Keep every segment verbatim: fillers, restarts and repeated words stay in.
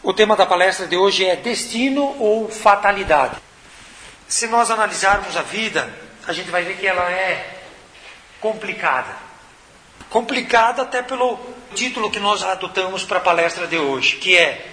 O tema da palestra de hoje é destino ou fatalidade. Se nós analisarmos a vida, a gente vai ver que ela é complicada. Complicada até pelo título que nós adotamos para a palestra de hoje, que é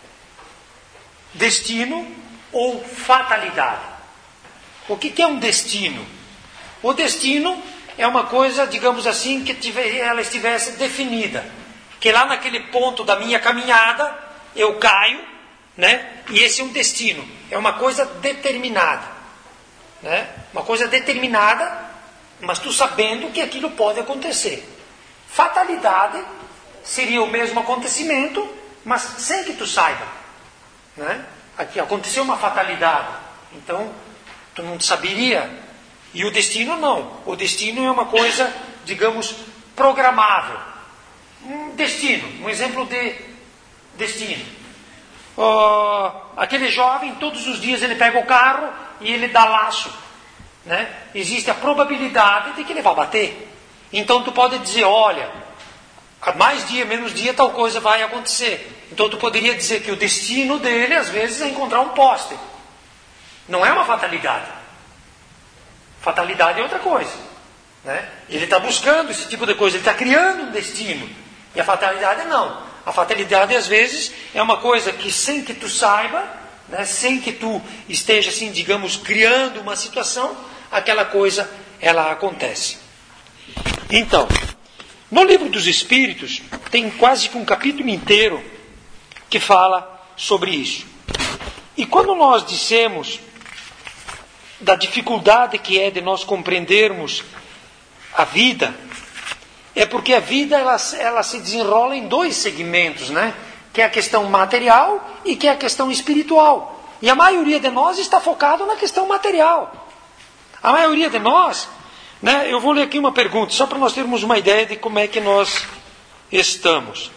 destino ou fatalidade. O que é um destino? O destino é uma coisa, digamos assim, que tive, ela estivesse definida. Que lá naquele ponto da minha caminhada, eu caio, né? E esse é um destino. É uma coisa determinada. Né? Uma coisa determinada, mas tu sabendo que aquilo pode acontecer. Fatalidade seria o mesmo acontecimento, mas sem que tu saiba. Né? Aqui aconteceu uma fatalidade. Então, tu não saberia. E o destino não. O destino é uma coisa, digamos, programável. Um destino, um exemplo de destino. Oh, aquele jovem, todos os dias ele pega o carro e ele dá laço. Né? Existe a probabilidade de que ele vai bater. Então tu pode dizer, olha, a mais dia, menos dia, tal coisa vai acontecer. Então tu poderia dizer que o destino dele, às vezes, é encontrar um poste. Não é uma fatalidade. Fatalidade é outra coisa. Né? Ele está buscando esse tipo de coisa, ele está criando um destino. E a fatalidade não. A fatalidade, às vezes, é uma coisa que sem que tu saiba, né, sem que tu esteja, assim, digamos, criando uma situação, aquela coisa, ela acontece. Então, no livro dos Espíritos, tem quase que um capítulo inteiro que fala sobre isso. E quando nós dissemos da dificuldade que é de nós compreendermos a vida, é porque a vida ela, ela se desenrola em dois segmentos, né? Que é a questão material e que é a questão espiritual. E a maioria de nós está focado na questão material. A maioria de nós, né? Eu vou ler aqui uma pergunta, só para nós termos uma ideia de como é que nós estamos.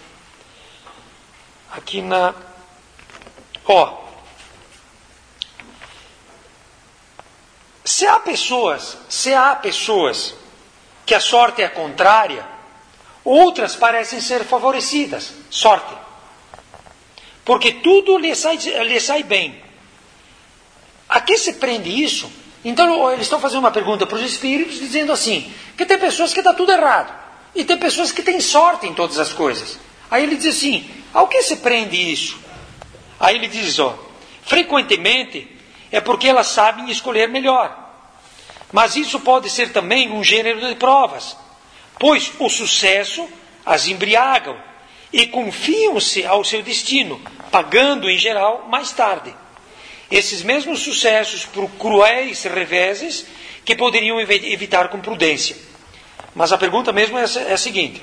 Aqui na... Ó. Se há pessoas, se há pessoas que a sorte é contrária, outras parecem ser favorecidas. Sorte. Porque tudo lhe sai, lhe sai bem. A que se prende isso? Então eles estão fazendo uma pergunta para os espíritos, dizendo assim, que tem pessoas que dá tudo errado. E tem pessoas que têm sorte em todas as coisas. Aí ele diz assim, ao que se prende isso? Aí ele diz, ó, frequentemente é porque elas sabem escolher melhor. Mas isso pode ser também um gênero de provas, pois o sucesso as embriagam e confiam-se ao seu destino, pagando em geral mais tarde. Esses mesmos sucessos por cruéis reveses que poderiam evitar com prudência. Mas a pergunta mesmo é a seguinte,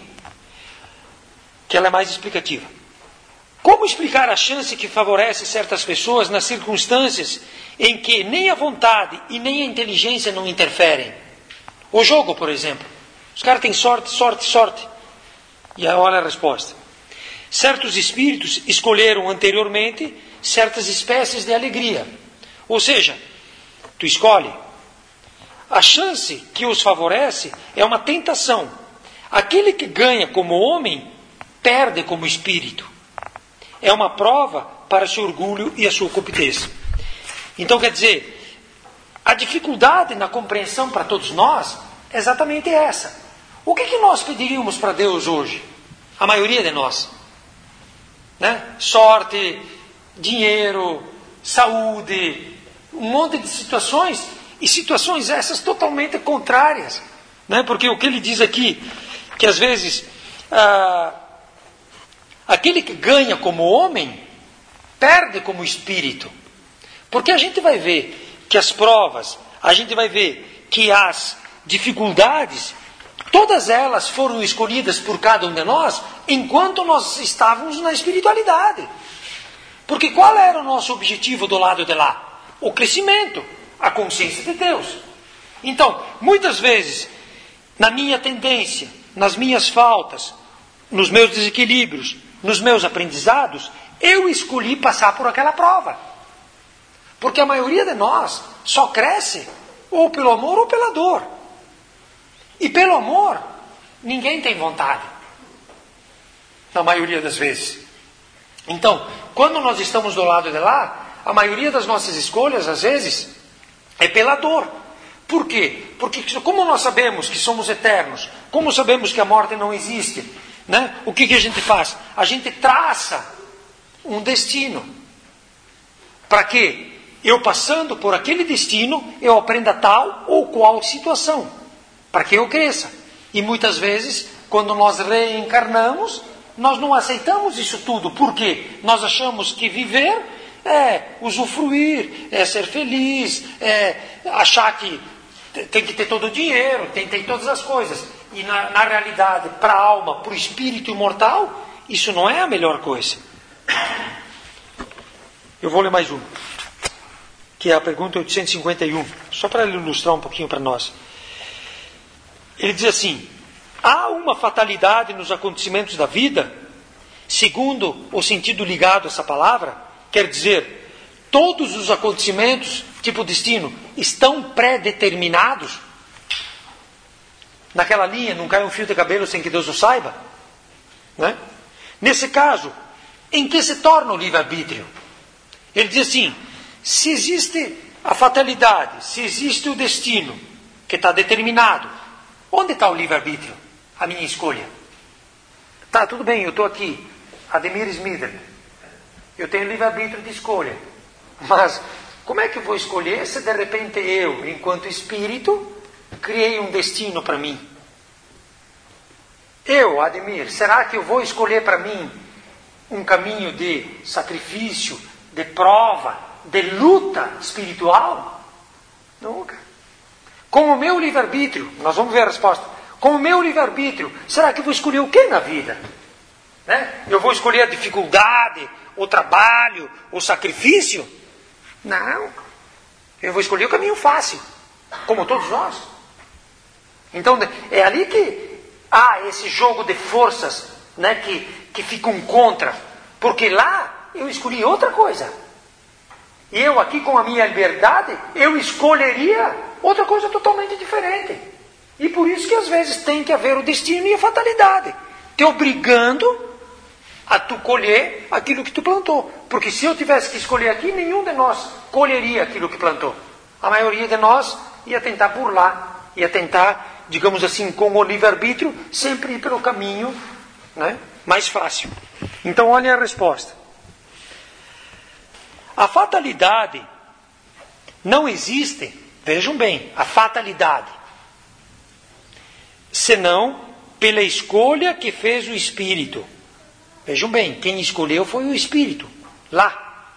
que ela é mais explicativa. Como explicar a chance que favorece certas pessoas nas circunstâncias em que nem a vontade e nem a inteligência não interferem? O jogo, por exemplo. Os caras têm sorte, sorte, sorte. E aí olha a resposta. Certos espíritos escolheram anteriormente certas espécies de alegria. Ou seja, tu escolhe. A chance que os favorece é uma tentação. Aquele que ganha como homem, perde como espírito. É uma prova para seu orgulho e a sua competência. Então, quer dizer, a dificuldade na compreensão para todos nós é exatamente essa. O que, que nós pediríamos para Deus hoje? A maioria de nós. Né? Sorte, dinheiro, saúde, um monte de situações, e situações essas totalmente contrárias. Né? Porque o que ele diz aqui, que às vezes... Ah, aquele que ganha como homem, perde como espírito. Porque a gente vai ver que as provas, a gente vai ver que as dificuldades, todas elas foram escolhidas por cada um de nós, enquanto nós estávamos na espiritualidade. Porque qual era o nosso objetivo do lado de lá? O crescimento, a consciência de Deus. Então, muitas vezes, na minha tendência, nas minhas faltas, nos meus desequilíbrios, nos meus aprendizados, eu escolhi passar por aquela prova. Porque a maioria de nós só cresce ou pelo amor ou pela dor. E pelo amor, ninguém tem vontade. Na maioria das vezes. Então, quando nós estamos do lado de lá, a maioria das nossas escolhas, às vezes, é pela dor. Por quê? Porque como nós sabemos que somos eternos, como sabemos que a morte não existe, né? O que, que a gente faz? A gente traça um destino. Para que eu passando por aquele destino, eu aprenda tal ou qual situação. Para que eu cresça. E muitas vezes, quando nós reencarnamos, nós não aceitamos isso tudo. Por quê? Nós achamos que viver é usufruir, é ser feliz, é achar que tem que ter todo o dinheiro, tem que ter todas as coisas. E na, na realidade, para a alma, para o espírito imortal, isso não é a melhor coisa. Eu vou ler mais um, que é a pergunta oitocentos e cinquenta e um, só para ilustrar um pouquinho para nós. Ele diz assim: há uma fatalidade nos acontecimentos da vida, segundo o sentido ligado a essa palavra? Quer dizer, todos os acontecimentos, tipo destino, estão pré-determinados? Naquela linha, não cai um fio de cabelo sem que Deus o saiba? Né? Nesse caso, em que se torna o livre-arbítrio? Ele diz assim: se existe a fatalidade, se existe o destino que está determinado, onde está o livre-arbítrio? A minha escolha. Tá, tudo bem, eu estou aqui, Ademir Smith, eu tenho livre-arbítrio de escolha. Mas como é que eu vou escolher se de repente eu, enquanto espírito, criei um destino para mim? Eu, Ademir, será que eu vou escolher para mim um caminho de sacrifício, de prova, de luta espiritual? Nunca. Com o meu livre-arbítrio, nós vamos ver a resposta. Com o meu livre-arbítrio, será que eu vou escolher o que na vida? Né? Eu vou escolher a dificuldade, o trabalho, o sacrifício? Não. Eu vou escolher o caminho fácil, como todos nós. Então, é ali que há esse jogo de forças, né, que, que ficam contra. Porque lá eu escolhi outra coisa. E eu aqui com a minha liberdade, eu escolheria outra coisa totalmente diferente. E por isso que às vezes tem que haver o destino e a fatalidade, te obrigando a tu colher aquilo que tu plantou. Porque se eu tivesse que escolher aqui, nenhum de nós colheria aquilo que plantou. A maioria de nós ia tentar burlar, ia tentar, digamos assim, com o livre-arbítrio, sempre ir pelo caminho, né, mais fácil. Então olhem a resposta. A fatalidade não existe, vejam bem, a fatalidade, senão pela escolha que fez o espírito. Vejam bem, quem escolheu foi o espírito, lá.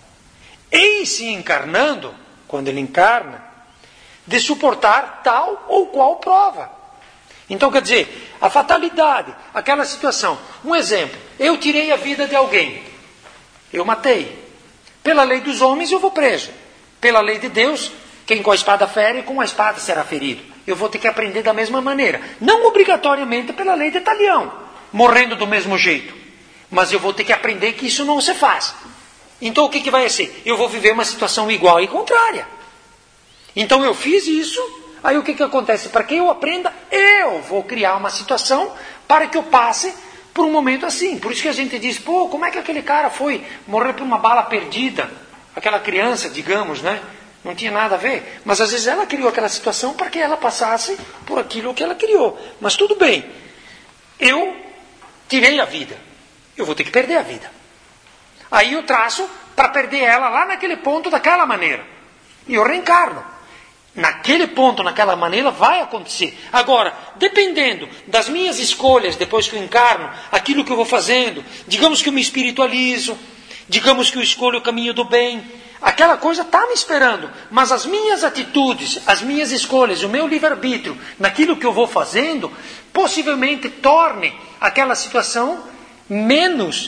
Em se encarnando, quando ele encarna, de suportar tal ou qual prova. Então, quer dizer, a fatalidade, aquela situação. Um exemplo, eu tirei a vida de alguém, eu matei. Pela lei dos homens eu vou preso. Pela lei de Deus, quem com a espada fere, com a espada será ferido. Eu vou ter que aprender da mesma maneira. Não obrigatoriamente pela lei de Talião, morrendo do mesmo jeito. Mas eu vou ter que aprender que isso não se faz. Então o que, que vai ser? Eu vou viver uma situação igual e contrária. Então eu fiz isso, aí o que, que acontece? Para que eu aprenda, eu vou criar uma situação para que eu passe por um momento assim. Por isso que a gente diz, pô, como é que aquele cara foi morrer por uma bala perdida? Aquela criança, digamos, né? Não tinha nada a ver. Mas às vezes ela criou aquela situação para que ela passasse por aquilo que ela criou. Mas tudo bem. Eu tirei a vida. Eu vou ter que perder a vida. Aí eu traço para perder ela lá naquele ponto daquela maneira. E eu reencarno. Naquele ponto, naquela maneira, vai acontecer. Agora, dependendo das minhas escolhas, depois que eu encarno, aquilo que eu vou fazendo, digamos que eu me espiritualizo, digamos que eu escolho o caminho do bem, aquela coisa está me esperando. Mas as minhas atitudes, as minhas escolhas, o meu livre-arbítrio, naquilo que eu vou fazendo, possivelmente torne aquela situação menos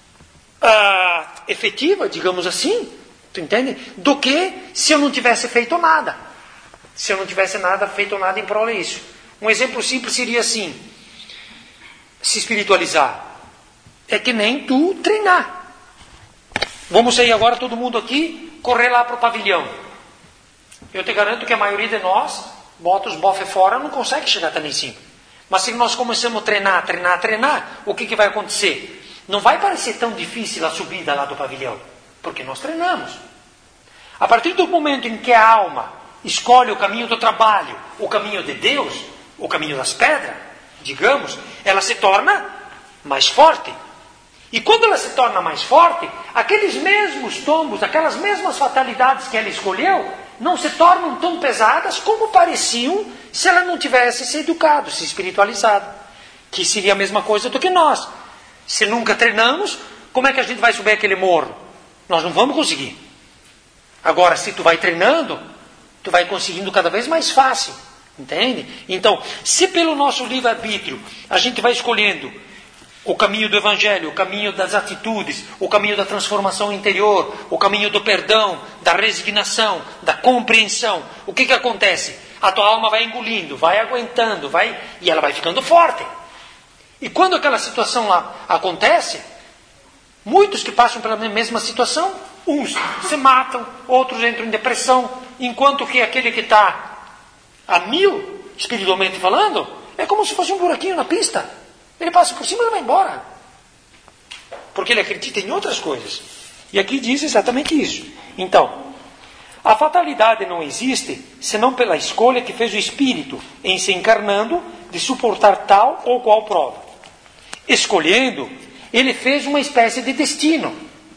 uh, efetiva, digamos assim, tu entende? Do que se eu não tivesse feito nada. Se eu não tivesse nada feito nada em prol disso. Um exemplo simples seria assim: se espiritualizar é que nem tu treinar. Vamos sair agora todo mundo aqui, correr lá para o pavilhão. Eu te garanto que a maioria de nós bota os bofes fora, não consegue chegar até lá em cima. Mas se nós começamos a treinar, treinar, treinar, o que, que vai acontecer? não vai parecer tão difícil a subida lá do pavilhão, porque nós treinamos. A partir do momento em que a alma escolhe o caminho do trabalho, o caminho de Deus, o caminho das pedras, digamos, ela se torna mais forte. E quando ela se torna mais forte, aqueles mesmos tombos, aquelas mesmas fatalidades que ela escolheu, não se tornam tão pesadas como pareciam se ela não tivesse se educado, se espiritualizado. Que seria a mesma coisa do que nós. Se nunca treinamos, como é que a gente vai subir aquele morro? Nós não vamos conseguir. Agora, se tu vai treinando, tu vai conseguindo cada vez mais fácil. Entende? Então, se pelo nosso livre-arbítrio a gente vai escolhendo o caminho do Evangelho, o caminho das atitudes, o caminho da transformação interior, o caminho do perdão, da resignação, da compreensão, o que que acontece? A tua alma vai engolindo, vai aguentando, vai, e ela vai ficando forte. E quando aquela situação lá acontece, muitos que passam pela mesma situação, uns se matam, outros entram em depressão, enquanto que aquele que está a mil, espiritualmente falando, é como se fosse um buraquinho na pista. Ele passa por cima e vai embora. Porque ele acredita em outras coisas. E aqui diz exatamente isso. Então, a fatalidade não existe senão pela escolha que fez o espírito em se encarnando de suportar tal ou qual prova. Escolhendo, ele fez uma espécie de destino,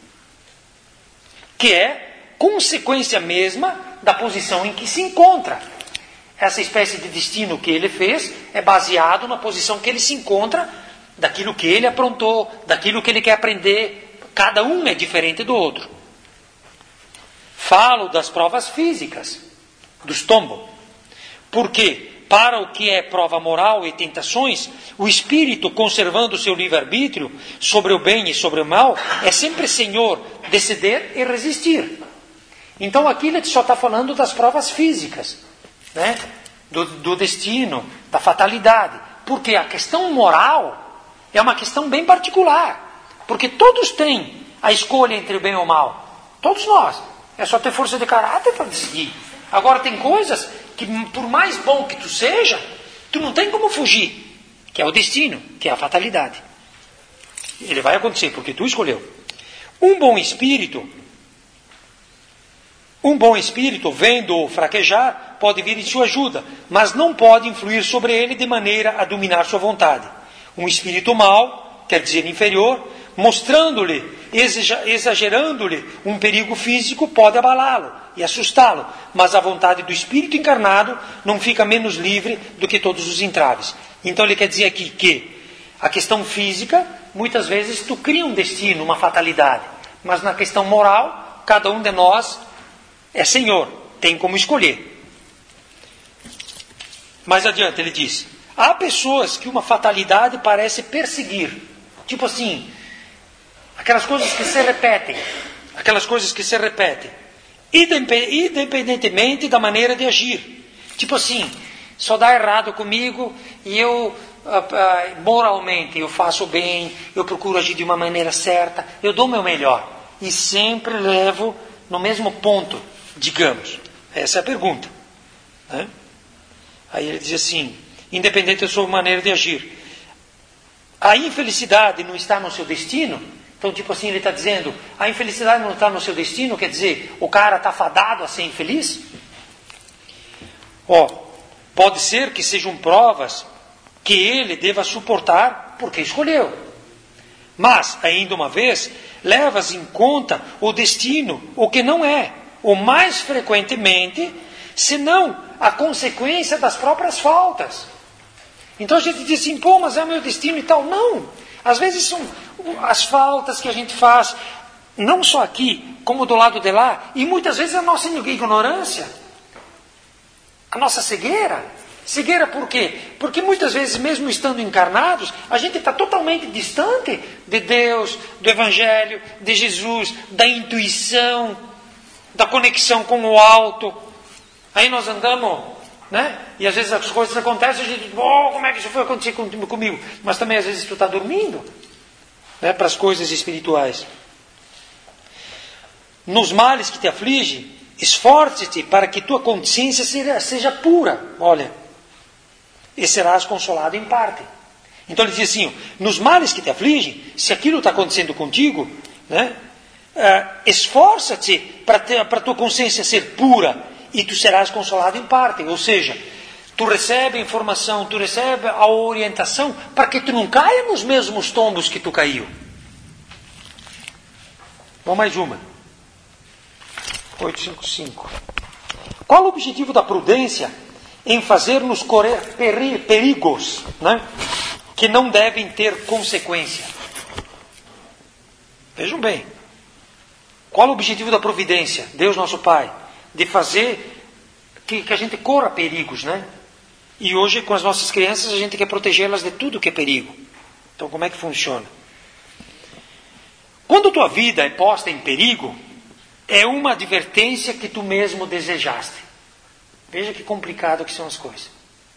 que é consequência mesma da posição em que se encontra. Essa espécie de destino que ele fez é baseado na posição que ele se encontra, daquilo que ele aprontou, daquilo que ele quer aprender. Cada um é diferente do outro. Falo das provas físicas, dos tombos. Porque, para o que é prova moral e tentações, o espírito, conservando o seu livre-arbítrio sobre o bem e sobre o mal, é sempre senhor de ceder e resistir. Então aqui ele só está falando das provas físicas. Né? Do, do destino, da fatalidade. Porque a questão moral é uma questão bem particular. Porque todos têm a escolha entre o bem e o mal. Todos nós. É só ter força de caráter para decidir. Agora tem coisas que, por mais bom que tu seja, tu não tem como fugir. Que é o destino, que é a fatalidade. Ele vai acontecer porque tu escolheu. Um bom espírito... Um bom espírito, vendo-o fraquejar, pode vir em sua ajuda, mas não pode influir sobre ele de maneira a dominar sua vontade. Um espírito mau, quer dizer inferior, mostrando-lhe, exagerando-lhe um perigo físico, pode abalá-lo e assustá-lo, mas a vontade do espírito encarnado não fica menos livre do que todos os entraves. Então ele quer dizer aqui que a questão física, muitas vezes tu cria um destino, uma fatalidade, mas na questão moral, cada um de nós é senhor, tem como escolher. Mais adiante ele diz, há pessoas que uma fatalidade parece perseguir. Tipo assim, aquelas coisas que se repetem. Aquelas coisas que se repetem. Independentemente da maneira de agir. Tipo assim, só dá errado comigo e eu, moralmente, eu faço bem, eu procuro agir de uma maneira certa, eu dou o meu melhor. E sempre levo no mesmo ponto. Digamos, essa é a pergunta. Né? Aí ele diz assim, independente da sua maneira de agir. A infelicidade não está no seu destino? Então, tipo assim, ele está dizendo, a infelicidade não está no seu destino, quer dizer, o cara está fadado a ser infeliz? Ó, pode ser que sejam provas que ele deva suportar porque escolheu. Mas, ainda uma vez, levas em conta o destino, o que não é. Ou mais frequentemente, senão a consequência das próprias faltas. Então a gente diz assim, pô, mas é o meu destino e tal. Não, às vezes são as faltas que a gente faz, não só aqui, como do lado de lá, e muitas vezes a nossa ignorância, a nossa cegueira. Cegueira por quê? Porque muitas vezes, mesmo estando encarnados, a gente está totalmente distante de Deus, do Evangelho, de Jesus, da intuição, da conexão com o alto. Aí nós andamos, né? E às vezes as coisas acontecem e a gente diz, oh, como é que isso foi acontecer comigo? Mas também às vezes tu está dormindo, né? Para as coisas espirituais. Nos males que te aflige, esforce-te para que tua consciência seja, seja pura. Olha, e serás consolado em parte. Então ele diz assim, nos males que te afligem, se aquilo está acontecendo contigo, né, uh, esforça-te para a tua consciência ser pura e tu serás consolado em parte. Ou seja, tu recebe a informação, tu recebe a orientação para que tu não caia nos mesmos tombos que tu caiu. Vamos mais uma. oitocentos e cinquenta e cinco. Qual o objetivo da prudência em fazer-nos correr peri- perigos, né, que não devem ter consequência? Vejam bem. Qual o objetivo da providência, Deus nosso Pai? De fazer que, que a gente corra perigos, né? E hoje, com as nossas crianças, a gente quer protegê-las de tudo que é perigo. Então, como é que funciona? Quando tua vida é posta em perigo, é uma advertência que tu mesmo desejaste. Veja que complicado que são as coisas.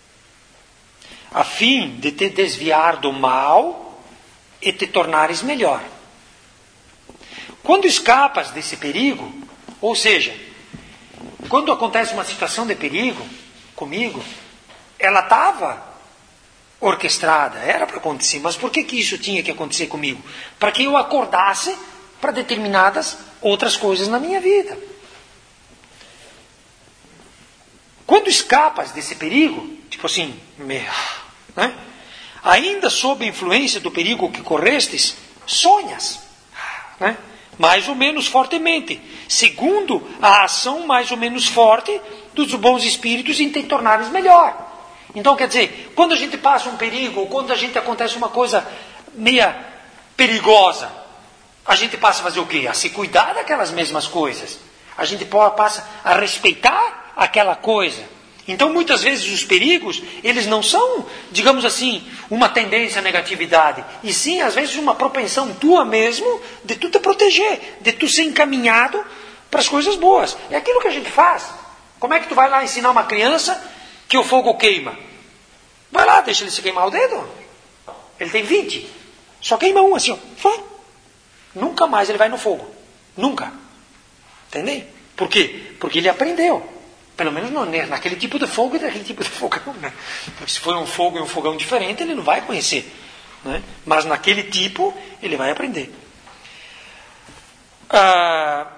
A fim de te desviar do mal e te tornares melhor. Quando escapas desse perigo, ou seja, quando acontece uma situação de perigo comigo, ela estava orquestrada, era para acontecer, mas por que, que isso tinha que acontecer comigo? Para que eu acordasse para determinadas outras coisas na minha vida. Quando escapas desse perigo, tipo assim, né, ainda sob a influência do perigo que correstes, sonhas, né, mais ou menos fortemente, segundo a ação mais ou menos forte dos bons espíritos em te tornares melhor. Então, quer dizer, quando a gente passa um perigo, ou quando a gente acontece uma coisa meia perigosa, a gente passa a fazer o quê? A se cuidar daquelas mesmas coisas. A gente passa a respeitar aquela coisa. Então, muitas vezes, os perigos, eles não são, digamos assim, uma tendência à negatividade, e sim, às vezes, uma propensão tua mesmo de tu te proteger, de tu ser encaminhado para as coisas boas. É aquilo que a gente faz. Como é que tu vai lá ensinar uma criança que o fogo queima? Vai lá, deixa ele se queimar o dedo. Ele tem vinte. Só queima um assim, ó. Nunca mais ele vai no fogo. Nunca. Entendeu? Por quê? Porque ele aprendeu. Pelo menos não, naquele tipo de fogo e naquele tipo de fogão. Né? Se for um fogo e um fogão diferente, ele não vai conhecer. Né? Mas naquele tipo, ele vai aprender. Ah,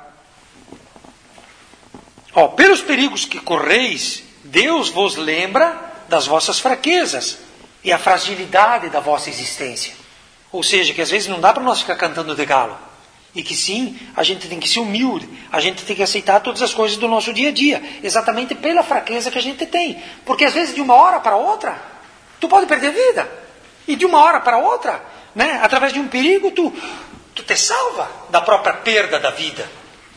ó, pelos perigos que correis, Deus vos lembra das vossas fraquezas e a fragilidade da vossa existência. Ou seja, que às vezes não dá para nós ficar cantando de galo. E que sim, a gente tem que ser humilde, a gente tem que aceitar todas as coisas do nosso dia a dia, exatamente pela fraqueza que a gente tem. Porque às vezes de uma hora para outra, tu pode perder a vida. E de uma hora para outra, né, através de um perigo, tu, tu te salva da própria perda da vida.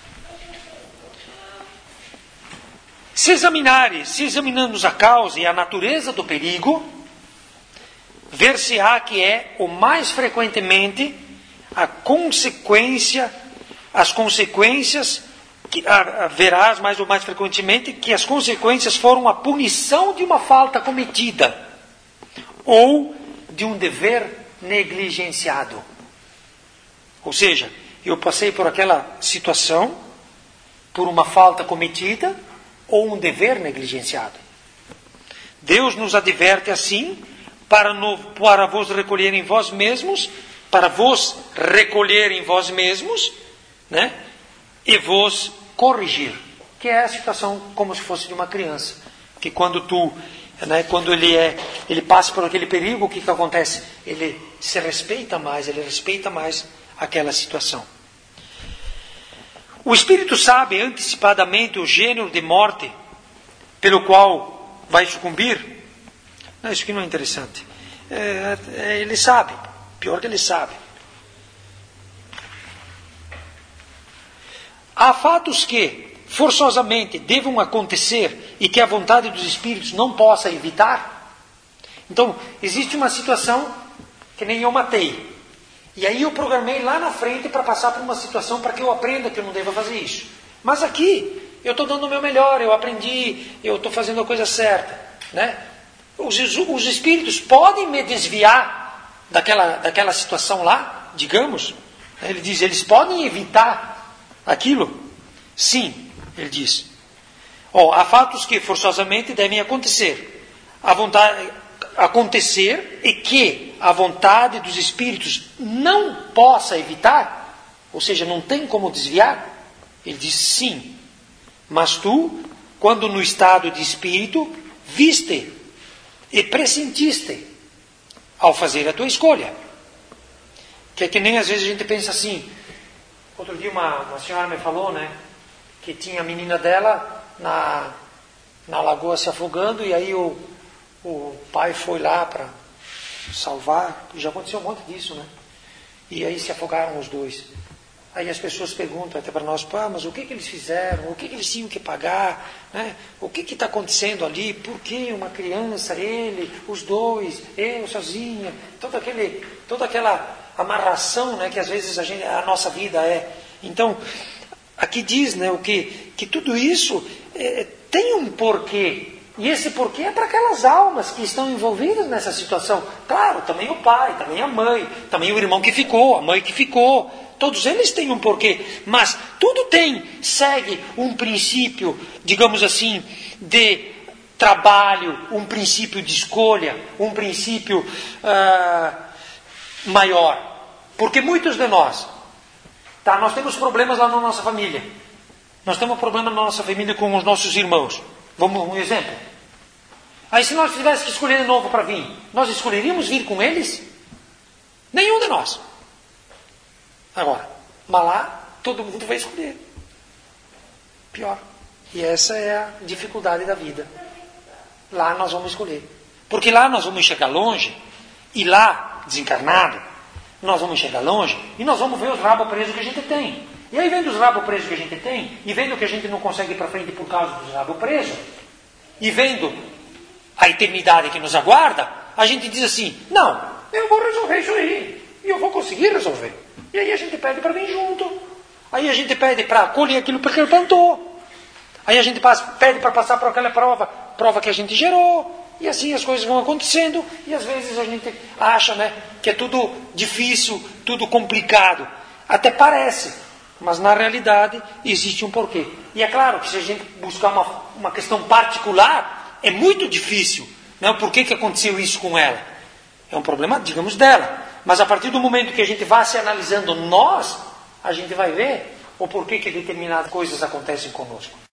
Se examinares, se examinarmos a causa e a natureza do perigo, ver-se-á que é o mais frequentemente a consequência, as consequências, que, a, a, verás mais ou mais frequentemente que as consequências foram a punição de uma falta cometida ou de um dever negligenciado. Ou seja, eu passei por aquela situação, por uma falta cometida ou um dever negligenciado. Deus nos adverte assim para, no, para vos recolher em vós mesmos, para vos recolher em vós mesmos, né, e vos corrigir. Que é a situação como se fosse de uma criança. Que quando tu, né, quando ele é, ele passa por aquele perigo, o que que acontece? Ele se respeita mais, ele respeita mais aquela situação. O Espírito sabe antecipadamente o gênero de morte pelo qual vai sucumbir. Não, isso aqui não é interessante. É, é, ele sabe. Pior que ele sabe. Há fatos que, forçosamente, devam acontecer e que a vontade dos Espíritos não possa evitar. Então, existe uma situação que nem eu matei. E aí eu programei lá na frente para passar por uma situação para que eu aprenda que eu não devo fazer isso. Mas aqui, eu estou dando o meu melhor, eu aprendi, eu estou fazendo a coisa certa. Né? Os, os Espíritos podem me desviar Daquela, daquela situação lá, digamos, ele diz, eles podem evitar aquilo? Sim, ele diz. Oh, há fatos que forçosamente devem acontecer. A vontade, acontecer e que a vontade dos espíritos não possa evitar, ou seja, não tem como desviar, ele diz sim, mas tu, quando no estado de espírito, viste e pressentiste ao fazer a tua escolha. Que é que nem às vezes a gente pensa assim. Outro dia uma, uma senhora me falou, né, que tinha a menina dela na, na lagoa se afogando, e aí o, o pai foi lá para salvar. Já aconteceu um monte disso, né? E aí se afogaram os dois. Aí as pessoas perguntam até para nós, pá, mas o que, que eles fizeram? O que, que eles tinham que pagar? Né? O que está acontecendo ali? Por que uma criança, ele, os dois, eu sozinha? Todo aquele, toda aquela amarração, né, que às vezes a, gente, a nossa vida é. Então, aqui diz, né, o que, que tudo isso é, tem um porquê. E esse porquê é para aquelas almas que estão envolvidas nessa situação. Claro, também o pai, também a mãe, também o irmão que ficou, a mãe que ficou. Todos eles têm um porquê. Mas tudo tem, segue um princípio, digamos assim, de trabalho, um princípio de escolha, um princípio uh, maior. Porque muitos de nós, tá, nós temos problemas lá na nossa família. Nós temos problema na nossa família com os nossos irmãos. Vamos um exemplo. Aí se nós tivéssemos que escolher de novo para vir, nós escolheríamos vir com eles? Nenhum de nós. Agora, mas lá todo mundo vai escolher. Pior. E essa é a dificuldade da vida. Lá nós vamos escolher. Porque lá nós vamos chegar longe, e lá, desencarnado, nós vamos chegar longe, e nós vamos ver os rabos presos que a gente tem. E aí vendo os rabos presos que a gente tem, e vendo que a gente não consegue ir para frente por causa dos rabos presos, e vendo a eternidade que nos aguarda, a gente diz assim, não, eu vou resolver isso aí, e eu vou conseguir resolver. E aí a gente pede para vir junto, aí a gente pede para colher aquilo que ele plantou, aí a gente passa, pede para passar por aquela prova, prova que a gente gerou, e assim as coisas vão acontecendo, e às vezes a gente acha, né, que é tudo difícil, tudo complicado. Até parece, mas na realidade existe um porquê. E é claro que se a gente buscar uma, uma questão particular, é muito difícil, né, o porquê que aconteceu isso com ela. É um problema, digamos, dela. Mas a partir do momento que a gente vai se analisando nós, a gente vai ver o porquê que determinadas coisas acontecem conosco.